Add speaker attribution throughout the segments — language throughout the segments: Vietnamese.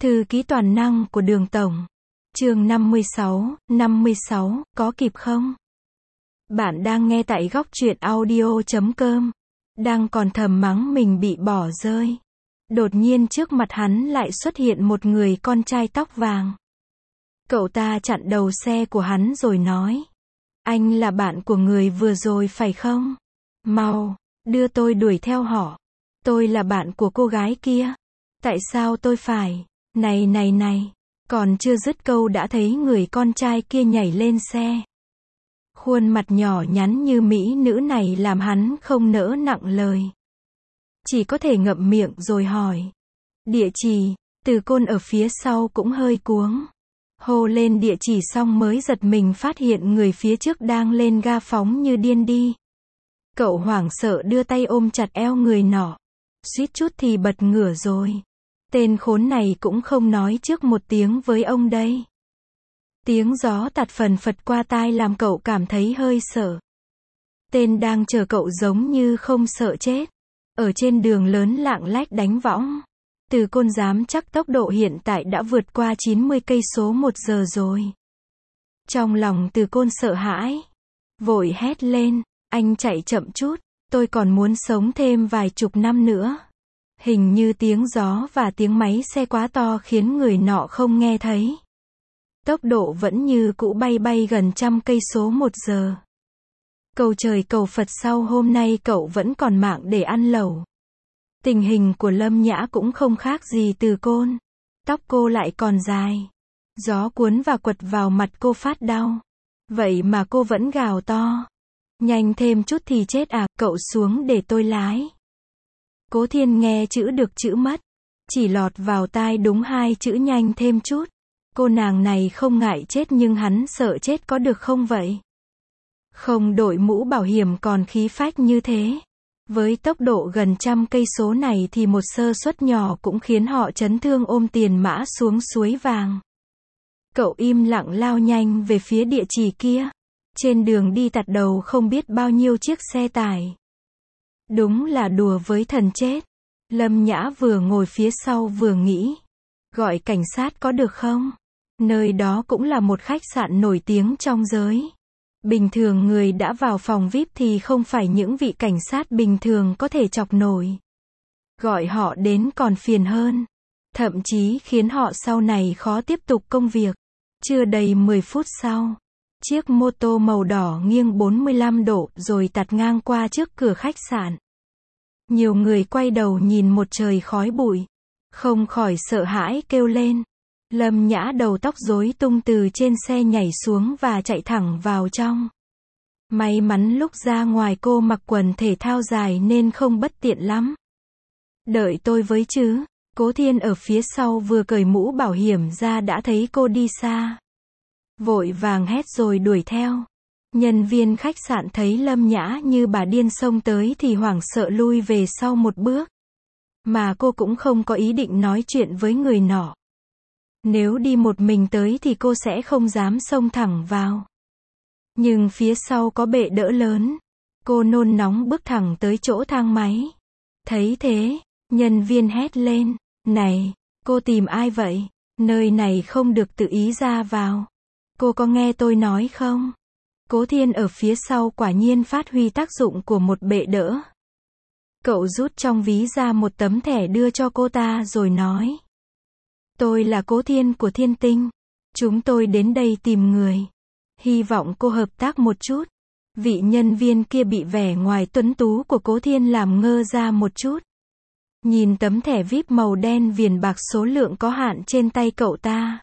Speaker 1: Thư ký toàn năng của Đường Tổng. Chương 56, có kịp không? Bạn đang nghe tại góc truyện audio.com. Đang còn thầm mắng mình bị bỏ rơi. Đột nhiên trước mặt hắn lại xuất hiện một người con trai tóc vàng. Cậu ta chặn đầu xe của hắn rồi nói. Anh là bạn của người vừa rồi phải không? Mau, đưa tôi đuổi theo họ. Tôi là bạn của cô gái kia. Tại sao tôi phải? Này, còn chưa dứt câu đã thấy người con trai kia nhảy lên xe. Khuôn mặt nhỏ nhắn như mỹ nữ này làm hắn không nỡ nặng lời. Chỉ có thể ngậm miệng rồi hỏi. Địa chỉ, Từ Côn ở phía sau cũng hơi cuống. Hô lên địa chỉ xong mới giật mình phát hiện người phía trước đang lên ga phóng như điên đi. Cậu hoảng sợ đưa tay ôm chặt eo người nọ. Suýt chút thì bật ngửa rồi. Tên khốn này cũng không nói trước một tiếng với ông đây. Tiếng gió tạt phần phật qua tai làm cậu cảm thấy hơi sợ. Tên đang chờ cậu giống như không sợ chết. Ở trên đường lớn lạng lách đánh võng. Từ Côn dám chắc tốc độ hiện tại đã vượt qua 90 cây số một giờ rồi. Trong lòng Từ Côn sợ hãi. Vội hét lên, anh chạy chậm chút, tôi còn muốn sống thêm vài chục năm nữa. Hình như tiếng gió và tiếng máy xe quá to khiến người nọ không nghe thấy. Tốc độ vẫn như cũ bay gần 100 cây số một giờ. Cầu trời cầu Phật sau hôm nay cậu vẫn còn mạng để ăn lẩu. Tình hình của Lâm Nhã cũng không khác gì Từ Côn. Tóc cô lại còn dài. Gió cuốn và quật vào mặt cô phát đau. Vậy mà cô vẫn gào to. Nhanh thêm chút thì chết à, cậu xuống để tôi lái. Cố Thiên nghe chữ được chữ mất. Chỉ lọt vào tai đúng 2 chữ nhanh thêm chút. Cô nàng này không ngại chết nhưng hắn sợ chết có được không vậy? Không đội mũ bảo hiểm còn khí phách như thế. Với tốc độ gần 100 cây số này thì một sơ suất nhỏ cũng khiến họ chấn thương ôm tiền mã xuống suối vàng. Cậu im lặng lao nhanh về phía địa chỉ kia. Trên đường đi tạt đầu không biết bao nhiêu chiếc xe tải. Đúng là đùa với thần chết. Lâm Nhã vừa ngồi phía sau vừa nghĩ. Gọi cảnh sát có được không? Nơi đó cũng là một khách sạn nổi tiếng trong giới. Bình thường người đã vào phòng VIP thì không phải những vị cảnh sát bình thường có thể chọc nổi. Gọi họ đến còn phiền hơn. Thậm chí khiến họ sau này khó tiếp tục công việc. Chưa đầy 10 phút sau. Chiếc mô tô màu đỏ nghiêng 45 độ rồi tạt ngang qua trước cửa khách sạn. Nhiều người quay đầu nhìn một trời khói bụi. Không khỏi sợ hãi kêu lên. Lâm Nhã đầu tóc rối tung từ trên xe nhảy xuống và chạy thẳng vào trong. May mắn lúc ra ngoài cô mặc quần thể thao dài nên không bất tiện lắm. Đợi tôi với chứ. Cố Thiên ở phía sau vừa cởi mũ bảo hiểm ra đã thấy cô đi xa. Vội vàng hét rồi đuổi theo. Nhân viên khách sạn thấy Lâm Nhã như bà điên xông tới thì hoảng sợ lui về sau một bước. Mà cô cũng không có ý định nói chuyện với người nọ. Nếu đi một mình tới thì cô sẽ không dám xông thẳng vào. Nhưng phía sau có bệ đỡ lớn. Cô nôn nóng bước thẳng tới chỗ thang máy. Thấy thế, nhân viên hét lên. Này, cô tìm ai vậy? Nơi này không được tự ý ra vào. Cô có nghe tôi nói không? Cố Thiên ở phía sau quả nhiên phát huy tác dụng của một bệ đỡ. Cậu rút trong ví ra một tấm thẻ đưa cho cô ta rồi nói. Tôi là Cố Thiên của Thiên Tinh. Chúng tôi đến đây tìm người. Hy vọng cô hợp tác một chút. Vị nhân viên kia bị vẻ ngoài tuấn tú của Cố Thiên làm ngơ ra một chút. Nhìn tấm thẻ VIP màu đen viền bạc số lượng có hạn trên tay cậu ta.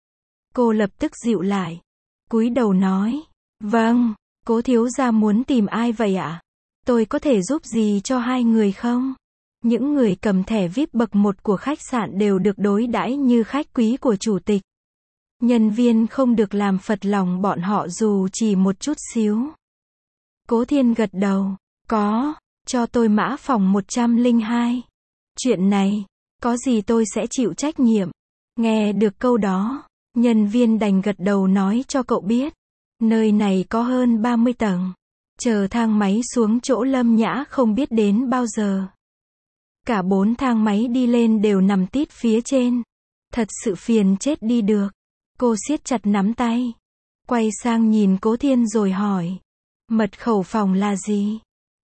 Speaker 1: Cô lập tức dịu lại. Cúi đầu nói. Vâng, Cố thiếu gia muốn tìm ai vậy ạ? Tôi có thể giúp gì cho hai người không? Những người cầm thẻ VIP bậc 1 của khách sạn đều được đối đãi như khách quý của chủ tịch. Nhân viên không được làm phật lòng bọn họ dù chỉ một chút xíu. Cố Thiên gật đầu. Có, cho tôi mã phòng 102. Chuyện này, có gì tôi sẽ chịu trách nhiệm. Nghe được câu đó, nhân viên đành gật đầu nói cho cậu biết. Nơi này có hơn 30 tầng. Chờ thang máy xuống chỗ Lâm Nhã không biết đến bao giờ. Cả 4 thang máy đi lên đều nằm tít phía trên. Thật sự phiền chết đi được. Cô siết chặt nắm tay. Quay sang nhìn Cố Thiên rồi hỏi. Mật khẩu phòng là gì?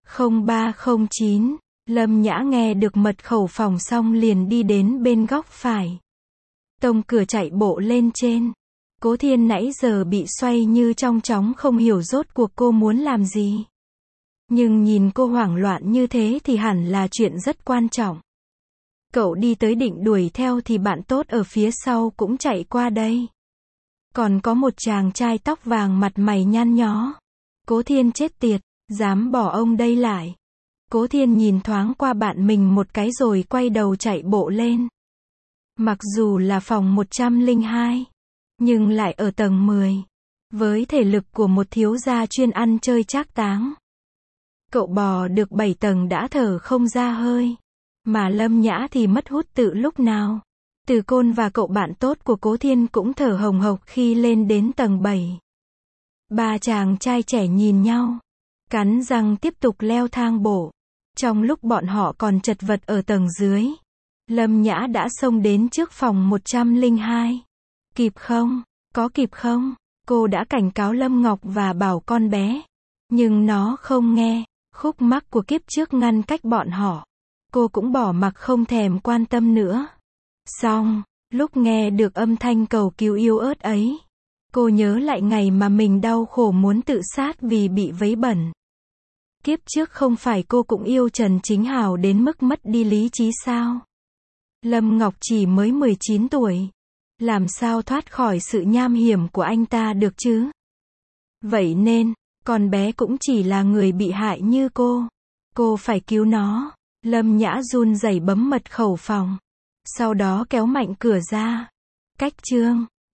Speaker 1: 0309. Lâm Nhã nghe được mật khẩu phòng xong liền đi đến bên góc phải. Tông cửa chạy bộ lên trên. Cố Thiên nãy giờ bị xoay như trong chóng không hiểu rốt cuộc cô muốn làm gì. Nhưng nhìn cô hoảng loạn như thế thì hẳn là chuyện rất quan trọng. Cậu đi tới định đuổi theo thì bạn tốt ở phía sau cũng chạy qua đây. Còn có một chàng trai tóc vàng mặt mày nhăn nhó. Cố Thiên chết tiệt, dám bỏ ông đây lại. Cố Thiên nhìn thoáng qua bạn mình một cái rồi quay đầu chạy bộ lên. Mặc dù là phòng 102, nhưng lại ở tầng 10. Với thể lực của một thiếu gia chuyên ăn chơi trác táng. Cậu bò được 7 tầng đã thở không ra hơi. Mà Lâm Nhã thì mất hút từ lúc nào. Từ Côn và cậu bạn tốt của Cố Thiên cũng thở hồng hộc khi lên đến tầng 7. Ba chàng trai trẻ nhìn nhau. Cắn răng tiếp tục leo thang bộ. Trong lúc bọn họ còn chật vật ở tầng dưới. Lâm Nhã đã xông đến trước phòng 102. Kịp không? Có kịp không? Cô đã cảnh cáo Lâm Ngọc và bảo con bé. Nhưng nó không nghe. Khúc mắc của kiếp trước ngăn cách bọn họ. Cô cũng bỏ mặc không thèm quan tâm nữa. Xong, lúc nghe được âm thanh cầu cứu yếu ớt ấy. Cô nhớ lại ngày mà mình đau khổ muốn tự sát vì bị vấy bẩn. Kiếp trước không phải cô cũng yêu Trần Chính Hào đến mức mất đi lý trí sao? Lâm Ngọc chỉ mới 19 tuổi. Làm sao thoát khỏi sự nham hiểm của anh ta được chứ? Vậy nên, con bé cũng chỉ là người bị hại như cô. Cô phải cứu nó. Lâm Nhã run rẩy bấm mật khẩu phòng. Sau đó kéo mạnh cửa ra. Cách chương